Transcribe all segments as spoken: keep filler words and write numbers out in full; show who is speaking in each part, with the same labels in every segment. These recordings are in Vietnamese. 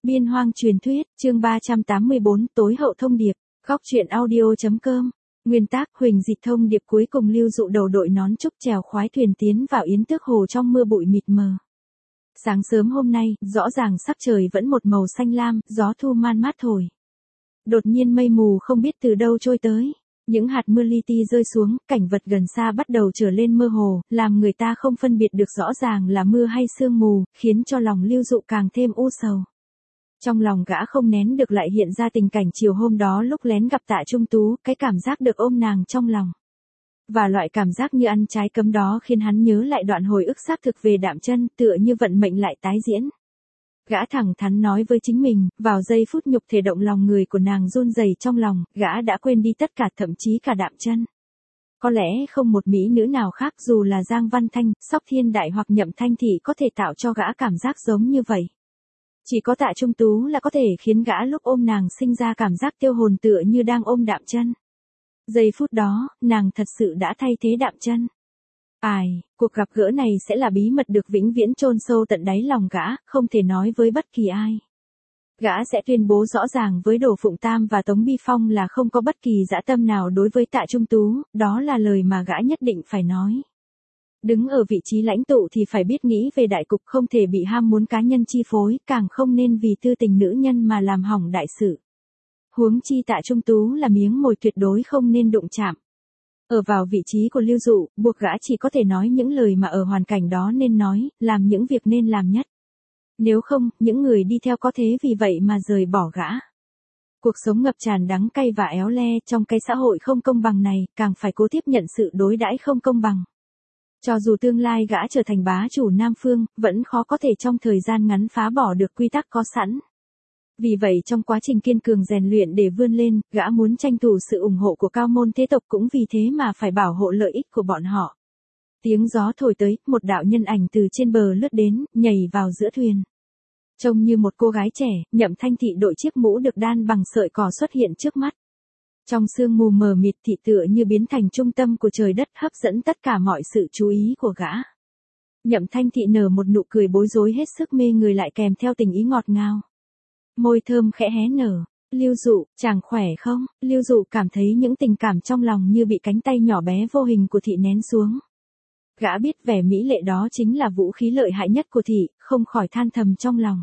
Speaker 1: Biên hoang truyền thuyết, chương ba trăm tám mươi bốn, tối hậu thông điệp, góc truyện audio.com. Nguyên tác, Huỳnh Dịch thông điệp cuối cùng Lưu Dụ đầu đội nón trúc chèo khoái thuyền tiến vào Yến Tước Hồ trong mưa bụi mịt mờ. Sáng sớm hôm nay, rõ ràng sắc trời vẫn một màu xanh lam, gió thu man mát thổi. Đột nhiên mây mù không biết từ đâu trôi tới. Những hạt mưa li ti rơi xuống, cảnh vật gần xa bắt đầu trở lên mơ hồ, làm người ta không phân biệt được rõ ràng là mưa hay sương mù, khiến cho lòng Lưu Dụ càng thêm u sầu. Trong lòng gã không nén được lại hiện ra tình cảnh chiều hôm đó lúc lén gặp Tạ Trung Tú, cái cảm giác được ôm nàng trong lòng. Và loại cảm giác như ăn trái cấm đó khiến hắn nhớ lại đoạn hồi ức xác thực về Đạm Chân, tựa như vận mệnh lại tái diễn. Gã thẳng thắn nói với chính mình, vào giây phút nhục thể động lòng người của nàng run rẩy trong lòng, gã đã quên đi tất cả, thậm chí cả Đạm Chân. Có lẽ không một mỹ nữ nào khác dù là Giang Văn Thanh, Sóc Thiên Đại hoặc Nhậm Thanh Thị có thể tạo cho gã cảm giác giống như vậy. Chỉ có Tạ Trung Tú là có thể khiến gã lúc ôm nàng sinh ra cảm giác tiêu hồn tựa như đang ôm Đạm Chân. Giây phút đó, nàng thật sự đã thay thế Đạm Chân. Ai, cuộc gặp gỡ này sẽ là bí mật được vĩnh viễn chôn sâu tận đáy lòng gã, không thể nói với bất kỳ ai. Gã sẽ tuyên bố rõ ràng với Đỗ Phụng Tam và Tống Bi Phong là không có bất kỳ dã tâm nào đối với Tạ Trung Tú, đó là lời mà gã nhất định phải nói. Đứng ở vị trí lãnh tụ thì phải biết nghĩ về đại cục, không thể bị ham muốn cá nhân chi phối, càng không nên vì tư tình nữ nhân mà làm hỏng đại sự. Huống chi Tạ Trung Tú là miếng mồi tuyệt đối không nên đụng chạm. Ở vào vị trí của Lưu Dụ, buộc gã chỉ có thể nói những lời mà ở hoàn cảnh đó nên nói, làm những việc nên làm nhất. Nếu không, những người đi theo có thế vì vậy mà rời bỏ gã. Cuộc sống ngập tràn đắng cay và éo le, trong cái xã hội không công bằng này, càng phải cố tiếp nhận sự đối đãi không công bằng. Cho dù tương lai gã trở thành bá chủ Nam Phương, vẫn khó có thể trong thời gian ngắn phá bỏ được quy tắc có sẵn. Vì vậy trong quá trình kiên cường rèn luyện để vươn lên, gã muốn tranh thủ sự ủng hộ của cao môn thế tộc, cũng vì thế mà phải bảo hộ lợi ích của bọn họ. Tiếng gió thổi tới, một đạo nhân ảnh từ trên bờ lướt đến, nhảy vào giữa thuyền. Trông như một cô gái trẻ, Nhậm Thanh Thị đội chiếc mũ được đan bằng sợi cỏ xuất hiện trước mắt. Trong sương mù mờ mịt, thị tựa như biến thành trung tâm của trời đất, hấp dẫn tất cả mọi sự chú ý của gã. Nhậm Thanh Thị nở một nụ cười bối rối hết sức mê người lại kèm theo tình ý ngọt ngào. Môi thơm khẽ hé nở. Lưu Dụ, chàng khỏe không? Lưu Dụ cảm thấy những tình cảm trong lòng như bị cánh tay nhỏ bé vô hình của thị nén xuống. Gã biết vẻ mỹ lệ đó chính là vũ khí lợi hại nhất của thị, không khỏi than thầm trong lòng.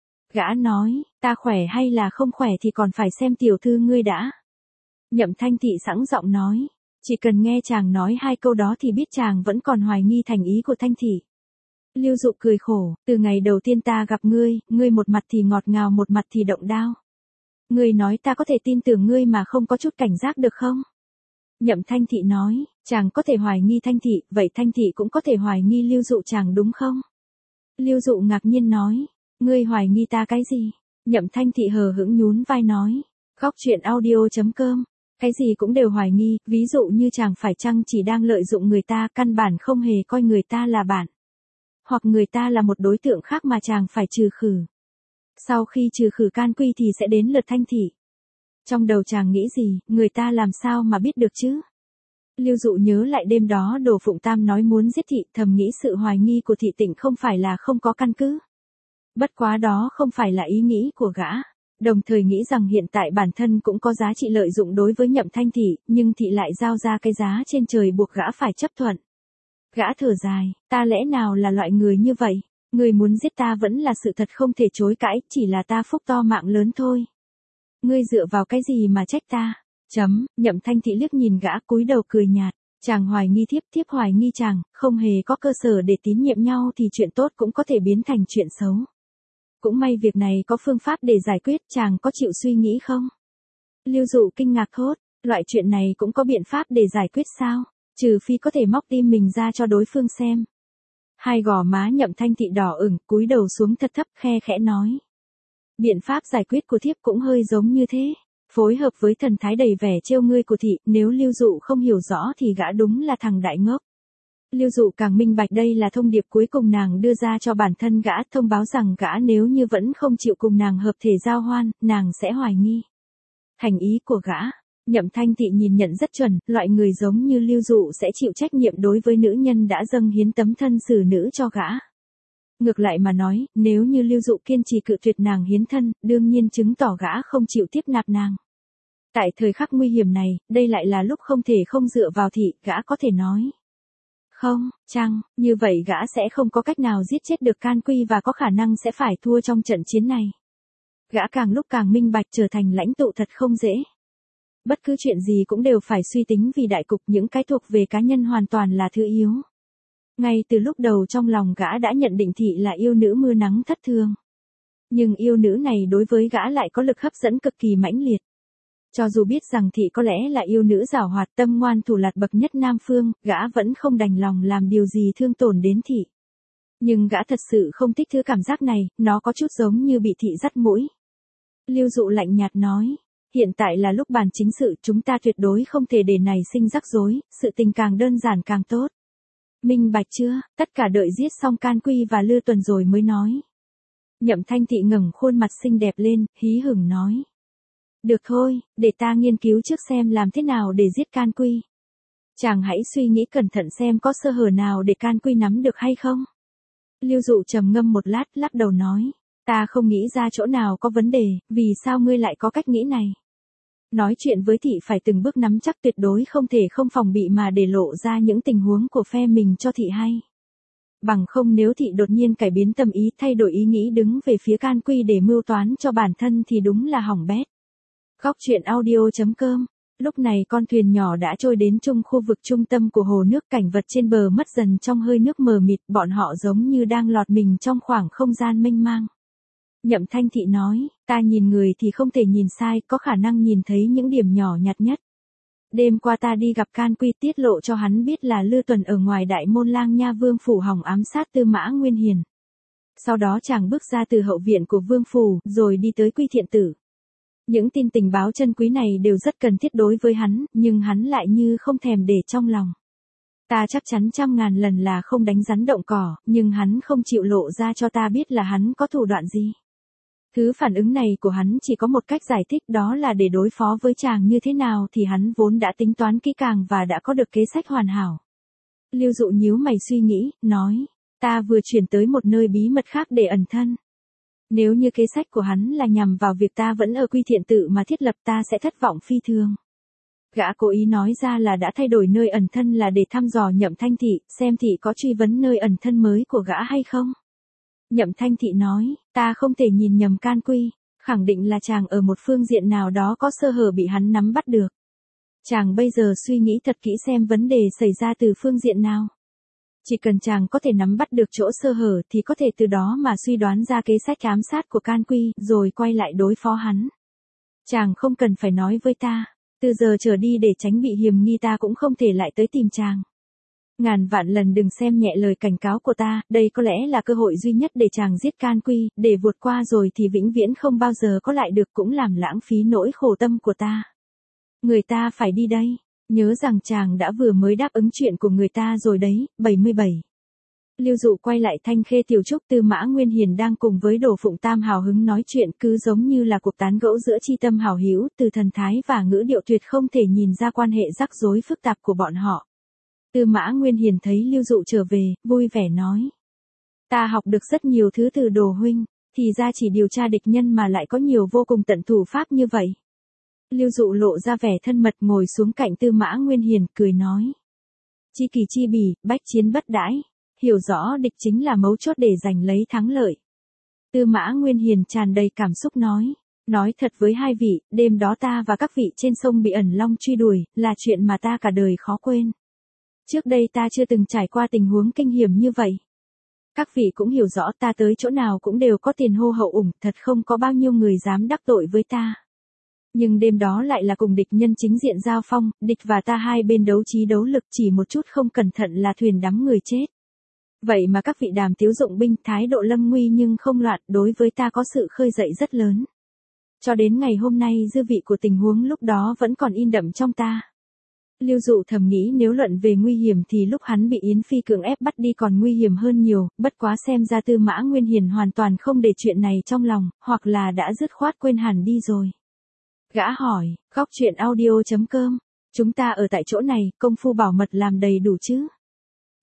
Speaker 1: Gã nói, ta khỏe hay là không khỏe thì còn phải xem tiểu thư ngươi đã. Nhậm Thanh Thị sẵn giọng nói, chỉ cần nghe chàng nói hai câu đó thì biết chàng vẫn còn hoài nghi thành ý của Thanh Thị. Lưu Dụ cười khổ, từ ngày đầu tiên ta gặp ngươi, ngươi một mặt thì ngọt ngào một mặt thì động đao. Ngươi nói ta có thể tin tưởng ngươi mà không có chút cảnh giác được không? Nhậm Thanh Thị nói, chàng có thể hoài nghi Thanh Thị, vậy Thanh Thị cũng có thể hoài nghi Lưu Dụ chàng đúng không? Lưu Dụ ngạc nhiên nói, ngươi hoài nghi ta cái gì? Nhậm Thanh Thị hờ hững nhún vai nói, góc truyện audio.com, cái gì cũng đều hoài nghi, ví dụ như chàng phải chăng chỉ đang lợi dụng người ta, căn bản không hề coi người ta là bạn. Hoặc người ta là một đối tượng khác mà chàng phải trừ khử. Sau khi trừ khử can quy thì sẽ đến lượt Thanh Thị. Trong đầu chàng nghĩ gì, người ta làm sao mà biết được chứ? Lưu Dụ nhớ lại đêm đó Đỗ Phụng Tam nói muốn giết thị, thầm nghĩ sự hoài nghi của thị tịnh không phải là không có căn cứ. Bất quá đó không phải là ý nghĩ của gã. Đồng thời nghĩ rằng hiện tại bản thân cũng có giá trị lợi dụng đối với Nhậm Thanh Thị, nhưng thị lại giao ra cái giá trên trời buộc gã phải chấp thuận. Gã thở dài, ta lẽ nào là loại người như vậy? Người muốn giết ta vẫn là sự thật không thể chối cãi, chỉ là ta phúc to mạng lớn thôi. Ngươi dựa vào cái gì mà trách ta? Chấm, Nhậm Thanh Thị liếc nhìn gã cúi đầu cười nhạt, chàng hoài nghi thiếp, thiếp hoài nghi chàng, không hề có cơ sở để tín nhiệm nhau thì chuyện tốt cũng có thể biến thành chuyện xấu. Cũng may việc này có phương pháp để giải quyết, chàng có chịu suy nghĩ không? Lưu Dụ kinh ngạc thốt, loại chuyện này cũng có biện pháp để giải quyết sao? Trừ phi có thể móc tim mình ra cho đối phương xem. Hai gò má Nhậm Thanh Thị đỏ ửng, cúi đầu xuống thật thấp, khe khẽ nói. Biện pháp giải quyết của thiếp cũng hơi giống như thế. Phối hợp với thần thái đầy vẻ trêu ngươi của thị, nếu Lưu Dụ không hiểu rõ thì gã đúng là thằng đại ngốc. Lưu Dụ càng minh bạch đây là thông điệp cuối cùng nàng đưa ra cho bản thân gã, thông báo rằng gã nếu như vẫn không chịu cùng nàng hợp thể giao hoan, nàng sẽ hoài nghi thành ý của gã. Nhậm Thanh Thị nhìn nhận rất chuẩn, loại người giống như Lưu Dụ sẽ chịu trách nhiệm đối với nữ nhân đã dâng hiến tấm thân xử nữ cho gã. Ngược lại mà nói, nếu như Lưu Dụ kiên trì cự tuyệt nàng hiến thân, đương nhiên chứng tỏ gã không chịu tiếp nạp nàng. Tại thời khắc nguy hiểm này, đây lại là lúc không thể không dựa vào thị, gã có thể nói. Không, chăng, như vậy gã sẽ không có cách nào giết chết được Can Quy và có khả năng sẽ phải thua trong trận chiến này. Gã càng lúc càng minh bạch trở thành lãnh tụ thật không dễ. Bất cứ chuyện gì cũng đều phải suy tính vì đại cục, những cái thuộc về cá nhân hoàn toàn là thứ yếu. Ngay từ lúc đầu trong lòng gã đã nhận định thị là yêu nữ mưa nắng thất thường. Nhưng yêu nữ này đối với gã lại có lực hấp dẫn cực kỳ mãnh liệt. Cho dù biết rằng thị có lẽ là yêu nữ giảo hoạt tâm ngoan thủ lạt bậc nhất Nam Phương, gã vẫn không đành lòng làm điều gì thương tổn đến thị. Nhưng gã thật sự không thích thứ cảm giác này, nó có chút giống như bị thị dắt mũi. Lưu Dụ lạnh nhạt nói, hiện tại là lúc bàn chính sự, chúng ta tuyệt đối không thể để này sinh rắc rối, sự tình càng đơn giản càng tốt. Minh bạch chưa, tất cả đợi giết xong Can Quy và Lư Tuần rồi mới nói. Nhậm Thanh Thị ngẩng khuôn mặt xinh đẹp lên, hí hửng nói. Được thôi, để ta nghiên cứu trước xem làm thế nào để giết Can Quy. Chàng hãy suy nghĩ cẩn thận xem có sơ hở nào để Can Quy nắm được hay không. Lưu Dụ trầm ngâm một lát, lắc đầu nói. Ta không nghĩ ra chỗ nào có vấn đề, vì sao ngươi lại có cách nghĩ này? Nói chuyện với thị phải từng bước nắm chắc, tuyệt đối không thể không phòng bị mà để lộ ra những tình huống của phe mình cho thị hay. Bằng không nếu thị đột nhiên cải biến tâm ý, thay đổi ý nghĩ đứng về phía Can Quy để mưu toán cho bản thân thì đúng là hỏng bét. Góc truyện audio chấm com. Lúc này con thuyền nhỏ đã trôi đến chung khu vực trung tâm của hồ nước, cảnh vật trên bờ mất dần trong hơi nước mờ mịt, bọn họ giống như đang lọt mình trong khoảng không gian mênh mang. Nhậm Thanh Thị nói, ta nhìn người thì không thể nhìn sai, có khả năng nhìn thấy những điểm nhỏ nhặt nhất. Đêm qua ta đi gặp Can Quy, tiết lộ cho hắn biết là Lư Tuần ở ngoài đại môn Lang Nha Vương phủ hòng ám sát Tư Mã Nguyên Hiền. Sau đó chàng bước ra từ hậu viện của Vương phủ, rồi đi tới Quy Thiện Tử. Những tin tình báo chân quý này đều rất cần thiết đối với hắn, nhưng hắn lại như không thèm để trong lòng. Ta chắc chắn trăm ngàn lần là không đánh rắn động cỏ, nhưng hắn không chịu lộ ra cho ta biết là hắn có thủ đoạn gì. Thứ phản ứng này của hắn chỉ có một cách giải thích, đó là để đối phó với chàng như thế nào thì hắn vốn đã tính toán kỹ càng và đã có được kế sách hoàn hảo. Lưu Dụ nhíu mày suy nghĩ, nói, ta vừa chuyển tới một nơi bí mật khác để ẩn thân. Nếu như kế sách của hắn là nhằm vào việc ta vẫn ở Quy Thiện Tự mà thiết lập, ta sẽ thất vọng phi thường. Gã cố ý nói ra là đã thay đổi nơi ẩn thân là để thăm dò Nhậm Thanh Thị, xem thị có truy vấn nơi ẩn thân mới của gã hay không. Nhậm Thanh Thị nói, ta không thể nhìn nhầm Can Quy, khẳng định là chàng ở một phương diện nào đó có sơ hở bị hắn nắm bắt được. Chàng bây giờ suy nghĩ thật kỹ xem vấn đề xảy ra từ phương diện nào. Chỉ cần chàng có thể nắm bắt được chỗ sơ hở thì có thể từ đó mà suy đoán ra kế sách ám sát của Can Quy, rồi quay lại đối phó hắn. Chàng không cần phải nói với ta, từ giờ trở đi để tránh bị hiềm nghi ta cũng không thể lại tới tìm chàng. Ngàn vạn lần đừng xem nhẹ lời cảnh cáo của ta, đây có lẽ là cơ hội duy nhất để chàng giết Can Quy, để vượt qua rồi thì vĩnh viễn không bao giờ có lại được, cũng làm lãng phí nỗi khổ tâm của ta. Người ta phải đi đây, nhớ rằng chàng đã vừa mới đáp ứng chuyện của người ta rồi đấy. bảy mươi bảy. Lưu Dụ quay lại Thanh Khê Tiểu Trúc, Tư Mã Nguyên Hiền đang cùng với Đồ Phụng Tam hào hứng nói chuyện, cứ giống như là cuộc tán gẫu giữa chi tâm hảo hữu, từ thần thái và ngữ điệu tuyệt không thể nhìn ra quan hệ rắc rối phức tạp của bọn họ. Tư Mã Nguyên Hiền thấy Lưu Dụ trở về, vui vẻ nói. Ta học được rất nhiều thứ từ Đồ huynh, thì ra chỉ điều tra địch nhân mà lại có nhiều vô cùng tận thủ pháp như vậy. Lưu Dụ lộ ra vẻ thân mật ngồi xuống cạnh Tư Mã Nguyên Hiền, cười nói. Chi kỳ chi bỉ, bách chiến bất đãi, hiểu rõ địch chính là mấu chốt để giành lấy thắng lợi. Tư Mã Nguyên Hiền tràn đầy cảm xúc nói. Nói thật với hai vị, đêm đó ta và các vị trên sông bị ẩn long truy đuổi, là chuyện mà ta cả đời khó quên. Trước đây ta chưa từng trải qua tình huống kinh hiểm như vậy. Các vị cũng hiểu rõ ta tới chỗ nào cũng đều có tiền hô hậu ủng, thật không có bao nhiêu người dám đắc tội với ta. Nhưng đêm đó lại là cùng địch nhân chính diện giao phong, địch và ta hai bên đấu trí đấu lực, chỉ một chút không cẩn thận là thuyền đắm người chết. Vậy mà các vị Đàm Tiếu dụng binh, thái độ lâm nguy nhưng không loạn, đối với ta có sự khơi dậy rất lớn. Cho đến ngày hôm nay dư vị của tình huống lúc đó vẫn còn in đậm trong ta. Lưu Dụ thầm nghĩ nếu luận về nguy hiểm thì lúc hắn bị Yến Phi cưỡng ép bắt đi còn nguy hiểm hơn nhiều, bất quá xem ra Tư Mã Nguyên Hiền hoàn toàn không để chuyện này trong lòng, hoặc là đã dứt khoát quên hẳn đi rồi. Gã hỏi, góc truyện audio chấm com, chúng ta ở tại chỗ này, công phu bảo mật làm đầy đủ chứ?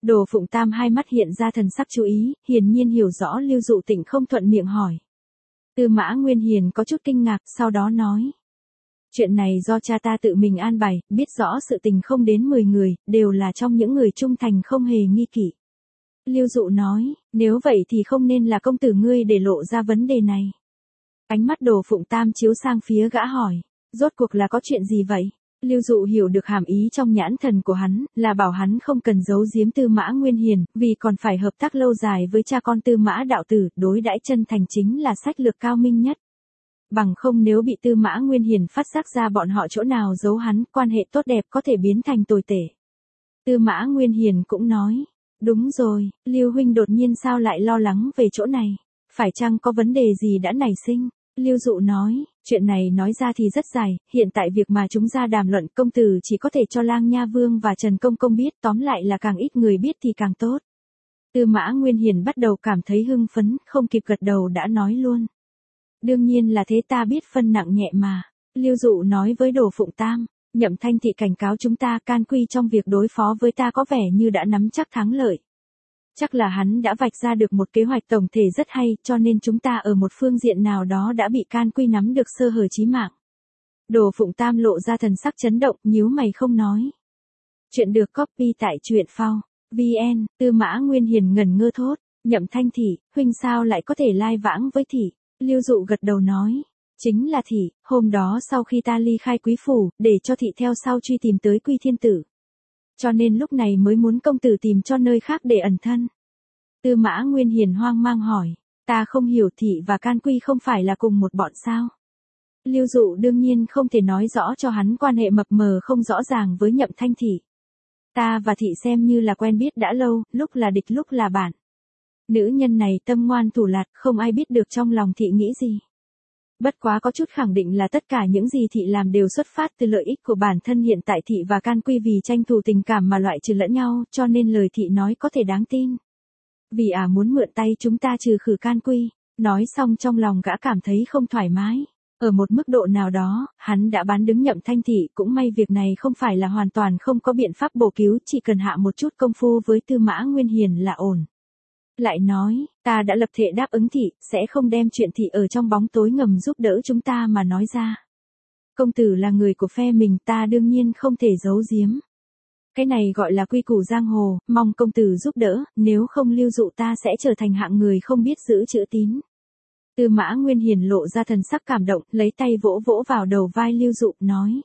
Speaker 1: Đồ Phụng Tam hai mắt hiện ra thần sắc chú ý, hiển nhiên hiểu rõ Lưu Dụ Tịnh không thuận miệng hỏi. Tư Mã Nguyên Hiền có chút kinh ngạc, sau đó nói. Chuyện này do cha ta tự mình an bài, biết rõ sự tình không đến mười người, đều là trong những người trung thành không hề nghi kỵ. Lưu Dụ nói, nếu vậy thì không nên là công tử ngươi để lộ ra vấn đề này. Ánh mắt Đồ Phụng Tam chiếu sang phía gã hỏi, rốt cuộc là có chuyện gì vậy? Lưu Dụ hiểu được hàm ý trong nhãn thần của hắn, là bảo hắn không cần giấu giếm Tư Mã Nguyên Hiền, vì còn phải hợp tác lâu dài với cha con Tư Mã đạo tử, đối đãi chân thành chính là sách lược cao minh nhất. Bằng không nếu bị Tư Mã Nguyên Hiền phát giác ra bọn họ chỗ nào giấu hắn, quan hệ tốt đẹp có thể biến thành tồi tệ. Tư Mã Nguyên Hiền cũng nói, đúng rồi, Lưu huynh đột nhiên sao lại lo lắng về chỗ này, phải chăng có vấn đề gì đã nảy sinh? Lưu Dụ nói, chuyện này nói ra thì rất dài, hiện tại việc mà chúng ra đàm luận công tử chỉ có thể cho Lang Nha Vương và Trần Công Công biết, tóm lại là càng ít người biết thì càng tốt. Tư Mã Nguyên Hiền bắt đầu cảm thấy hưng phấn, không kịp gật đầu đã nói luôn. Đương nhiên là thế, ta biết phân nặng nhẹ mà. Lưu Dụ nói với Đồ Phụng Tam, Nhậm Thanh Thị cảnh cáo chúng ta can quy trong việc đối phó với ta có vẻ như đã nắm chắc thắng lợi. Chắc là hắn đã vạch ra được một kế hoạch tổng thể rất hay, cho nên chúng ta ở một phương diện nào đó đã bị can quy nắm được sơ hở chí mạng. Đồ Phụng Tam lộ ra thần sắc chấn động, nhíu mày không nói. Chuyện được copy tại truyện phao vn. Tư Mã Nguyên Hiền ngẩn ngơ thốt, Nhậm Thanh Thị, huynh sao lại có thể lai vãng với thị? Lưu Dụ gật đầu nói, chính là thị, hôm đó sau khi ta ly khai quý phủ, để cho thị theo sau truy tìm tới Quy Thiên Tử. Cho nên lúc này mới muốn công tử tìm cho nơi khác để ẩn thân. Tư Mã Nguyên Hiền hoang mang hỏi, ta không hiểu, thị và can quy không phải là cùng một bọn sao? Lưu Dụ đương nhiên không thể nói rõ cho hắn quan hệ mập mờ không rõ ràng với Nhậm Thanh Thị. Ta và thị xem như là quen biết đã lâu, lúc là địch lúc là bạn. Nữ nhân này tâm ngoan thủ lạt, không ai biết được trong lòng thị nghĩ gì. Bất quá có chút khẳng định là tất cả những gì thị làm đều xuất phát từ lợi ích của bản thân, hiện tại thị và can quy vì tranh thủ tình cảm mà loại trừ lẫn nhau, cho nên lời thị nói có thể đáng tin. Vì à muốn mượn tay chúng ta trừ khử can quy. Nói xong trong lòng gã cảm thấy không thoải mái. Ở một mức độ nào đó, hắn đã bán đứng Nhậm Thanh Thị, cũng may việc này không phải là hoàn toàn không có biện pháp bổ cứu, chỉ cần hạ một chút công phu với Tư Mã Nguyên Hiền là ổn. Lại nói, ta đã lập thể đáp ứng thị, sẽ không đem chuyện thị ở trong bóng tối ngầm giúp đỡ chúng ta mà nói ra. Công tử là người của phe mình, ta đương nhiên không thể giấu giếm. Cái này gọi là quy củ giang hồ, mong công tử giúp đỡ, nếu không Lưu Dụ ta sẽ trở thành hạng người không biết giữ chữ tín. Tư Mã Nguyên Hiền lộ ra thần sắc cảm động, lấy tay vỗ vỗ vào đầu vai Lưu Dụ, nói.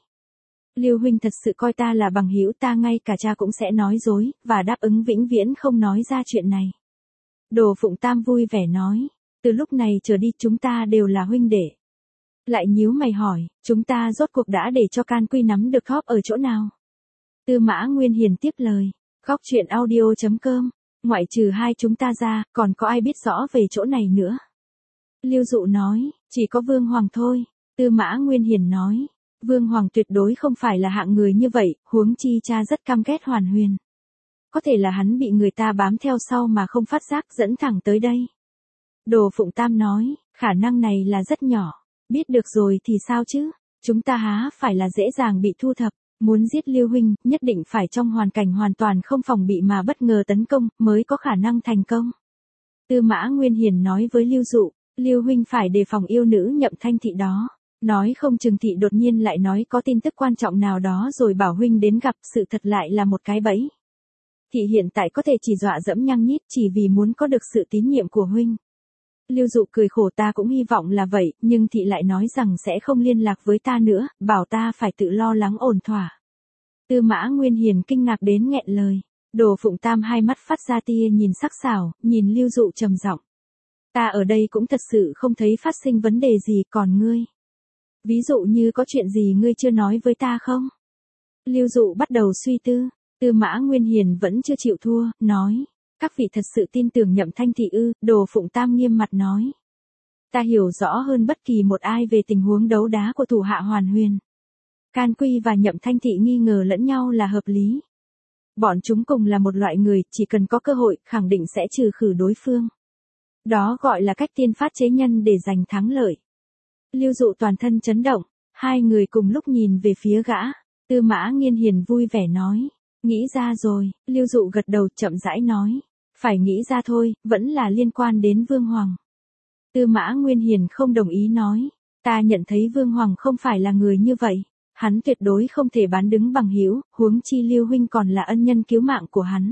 Speaker 1: Lưu huynh thật sự coi ta là bằng hữu, ta ngay cả cha cũng sẽ nói dối, và đáp ứng vĩnh viễn không nói ra chuyện này. Đồ Phụng Tam vui vẻ nói, từ lúc này trở đi chúng ta đều là huynh đệ. Lại nhíu mày hỏi, chúng ta rốt cuộc đã để cho can quy nắm được thóp ở chỗ nào? Tư Mã Nguyên Hiền tiếp lời, góc truyện audio chấm com, ngoại trừ hai chúng ta ra, còn có ai biết rõ về chỗ này nữa? Lưu Dụ nói, chỉ có Vương Hoàng thôi. Tư Mã Nguyên Hiền nói, Vương Hoàng tuyệt đối không phải là hạng người như vậy, huống chi cha rất căm ghét Hoàn Huyền. Có thể là hắn bị người ta bám theo sau mà không phát giác dẫn thẳng tới đây. Đồ Phụng Tam nói, khả năng này là rất nhỏ. Biết được rồi thì sao chứ? Chúng ta há phải là dễ dàng bị thu thập. Muốn giết Lưu huynh, nhất định phải trong hoàn cảnh hoàn toàn không phòng bị mà bất ngờ tấn công, mới có khả năng thành công. Tư Mã Nguyên Hiền nói với Lưu Dụ, Lưu huynh phải đề phòng yêu nữ Nhậm Thanh Thị đó. Nói không chừng thị đột nhiên lại nói có tin tức quan trọng nào đó rồi bảo huynh đến gặp, sự thật lại là một cái bẫy. Thị hiện tại có thể chỉ dọa dẫm nhăng nhít chỉ vì muốn có được sự tín nhiệm của huynh. Lưu Dụ cười khổ, ta cũng hy vọng là vậy, nhưng thị lại nói rằng sẽ không liên lạc với ta nữa, bảo ta phải tự lo lắng ổn thỏa. Tư Mã Nguyên Hiền kinh ngạc đến nghẹn lời. Đồ Phụng Tam hai mắt phát ra tia nhìn sắc sảo, nhìn Lưu Dụ trầm giọng. Ta ở đây cũng thật sự không thấy phát sinh vấn đề gì, còn ngươi? Ví dụ như có chuyện gì ngươi chưa nói với ta không? Lưu Dụ bắt đầu suy tư. Tư Mã Nguyên Hiền vẫn chưa chịu thua, nói. Các vị thật sự tin tưởng Nhậm Thanh Thị ư? Đồ Phụng Tam nghiêm mặt nói. Ta hiểu rõ hơn bất kỳ một ai về tình huống đấu đá của thủ hạ Hoàn Huyền. Can Quy và Nhậm Thanh Thị nghi ngờ lẫn nhau là hợp lý. Bọn chúng cùng là một loại người, chỉ cần có cơ hội, khẳng định sẽ trừ khử đối phương. Đó gọi là cách tiên phát chế nhân để giành thắng lợi. Lưu Dụ toàn thân chấn động, hai người cùng lúc nhìn về phía gã. Tư Mã Nguyên Hiền vui vẻ nói. Nghĩ ra rồi, Lưu Dụ gật đầu chậm rãi nói. Phải nghĩ ra thôi, vẫn là liên quan đến Vương Hoàng. Tư Mã Nguyên Hiền không đồng ý nói. Ta nhận thấy Vương Hoàng không phải là người như vậy. Hắn tuyệt đối không thể bán đứng bằng hữu, huống chi Lưu huynh còn là ân nhân cứu mạng của hắn.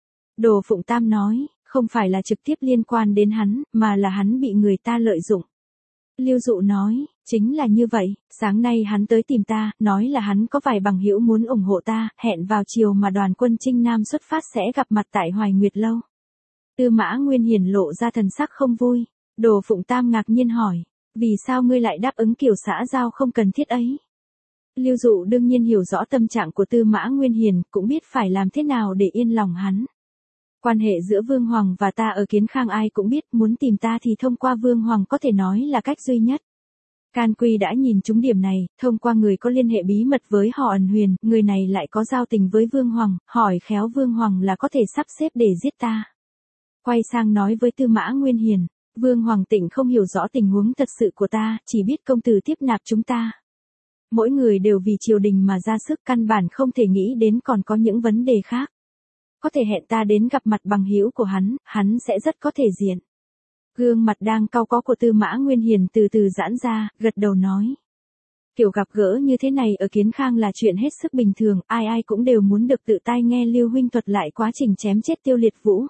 Speaker 1: Đồ Phụng Tam nói, không phải là trực tiếp liên quan đến hắn, mà là hắn bị người ta lợi dụng. Lưu Dụ nói, chính là như vậy, sáng nay hắn tới tìm ta, nói là hắn có vài bằng hữu muốn ủng hộ ta, hẹn vào chiều mà đoàn quân Trinh Nam xuất phát sẽ gặp mặt tại Hoài Nguyệt Lâu. Tư Mã Nguyên Hiền lộ ra thần sắc không vui. Đồ Phụng Tam ngạc nhiên hỏi, vì sao ngươi lại đáp ứng kiểu xã giao không cần thiết ấy? Lưu Dụ đương nhiên hiểu rõ tâm trạng của Tư Mã Nguyên Hiền, cũng biết phải làm thế nào để yên lòng hắn. Quan hệ giữa Vương Hoàng và ta ở Kiến Khang ai cũng biết, muốn tìm ta thì thông qua Vương Hoàng có thể nói là cách duy nhất. Can Quy đã nhìn trúng điểm này, thông qua người có liên hệ bí mật với họ ẩn huyền, người này lại có giao tình với Vương Hoàng, hỏi khéo Vương Hoàng là có thể sắp xếp để giết ta. Quay sang nói với Tư Mã Nguyên Hiền, Vương Hoàng Tịnh không hiểu rõ tình huống thật sự của ta, chỉ biết công tử tiếp nạp chúng ta. Mỗi người đều vì triều đình mà ra sức, căn bản không thể nghĩ đến còn có những vấn đề khác. Có thể hẹn ta đến gặp mặt bằng hữu của hắn, hắn sẽ rất có thể diện. Gương mặt đang cau có của Tư Mã Nguyên Hiền từ từ giãn ra, gật đầu nói. Kiểu gặp gỡ như thế này ở Kiến Khang là chuyện hết sức bình thường, ai ai cũng đều muốn được tự tai nghe Lưu huynh thuật lại quá trình chém chết Tiêu Liệt Vũ.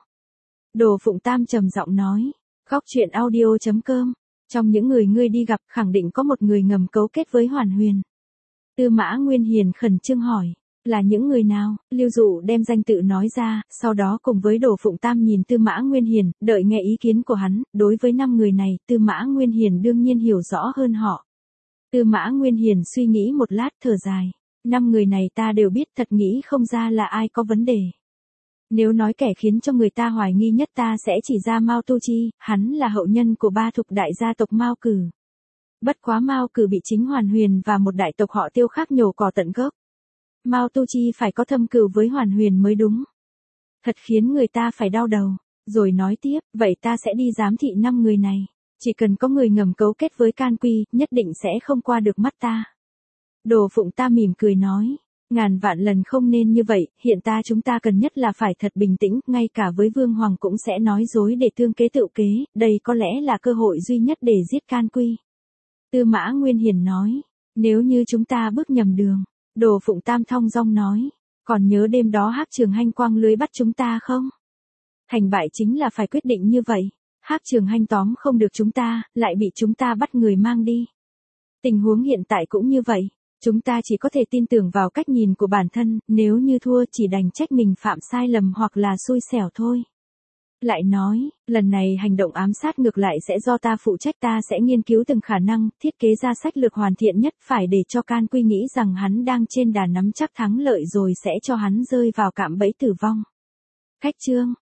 Speaker 1: Đồ Phụng Tam trầm giọng nói, Góc truyện audio chấm com, trong những người ngươi đi gặp khẳng định có một người ngầm cấu kết với Hoàn Huyền. Tư Mã Nguyên Hiền khẩn trương hỏi, là những người nào? Lưu Dụ đem danh tự nói ra, sau đó cùng với Đồ Phụng Tam nhìn Tư Mã Nguyên Hiền, đợi nghe ý kiến của hắn, đối với năm người này, Tư Mã Nguyên Hiền đương nhiên hiểu rõ hơn họ. Tư Mã Nguyên Hiền suy nghĩ một lát thở dài, năm người này ta đều biết, thật nghĩ không ra là ai có vấn đề. Nếu nói kẻ khiến cho người ta hoài nghi nhất ta sẽ chỉ ra Mao Tu Chi, hắn là hậu nhân của ba thục đại gia tộc Mao Cử. Bất quá Mao Cử bị chính Hoàn Huyền và một đại tộc họ Tiêu khác nhổ cỏ tận gốc. Mao Tu Chi phải có thâm cừu với Hoàn Huyền mới đúng. Thật khiến người ta phải đau đầu. Rồi nói tiếp, vậy ta sẽ đi giám thị năm người này. Chỉ cần có người ngầm cấu kết với Can Quy, nhất định sẽ không qua được mắt ta. Đồ Phụng Tam mỉm cười nói. Ngàn vạn lần không nên như vậy, hiện ta chúng ta cần nhất là phải thật bình tĩnh, ngay cả với Vương Hoàng cũng sẽ nói dối để tương kế tự kế, đây có lẽ là cơ hội duy nhất để giết Can Quy. Tư Mã Nguyên Hiền nói, nếu như chúng ta bước nhầm đường, Đồ Phụng Tam thong dong nói, còn nhớ đêm đó Hắc Trường Hanh quăng lưới bắt chúng ta không? Thành bại chính là phải quyết định như vậy, Hắc Trường Hanh tóm không được chúng ta, lại bị chúng ta bắt người mang đi. Tình huống hiện tại cũng như vậy. Chúng ta chỉ có thể tin tưởng vào cách nhìn của bản thân, nếu như thua chỉ đành trách mình phạm sai lầm hoặc là xui xẻo thôi. Lại nói, lần này hành động ám sát ngược lại sẽ do ta phụ trách, ta sẽ nghiên cứu từng khả năng, thiết kế ra sách lược hoàn thiện nhất, phải để cho Can Quy nghĩ rằng hắn đang trên đà nắm chắc thắng lợi rồi sẽ cho hắn rơi vào cạm bẫy tử vong. Khách chương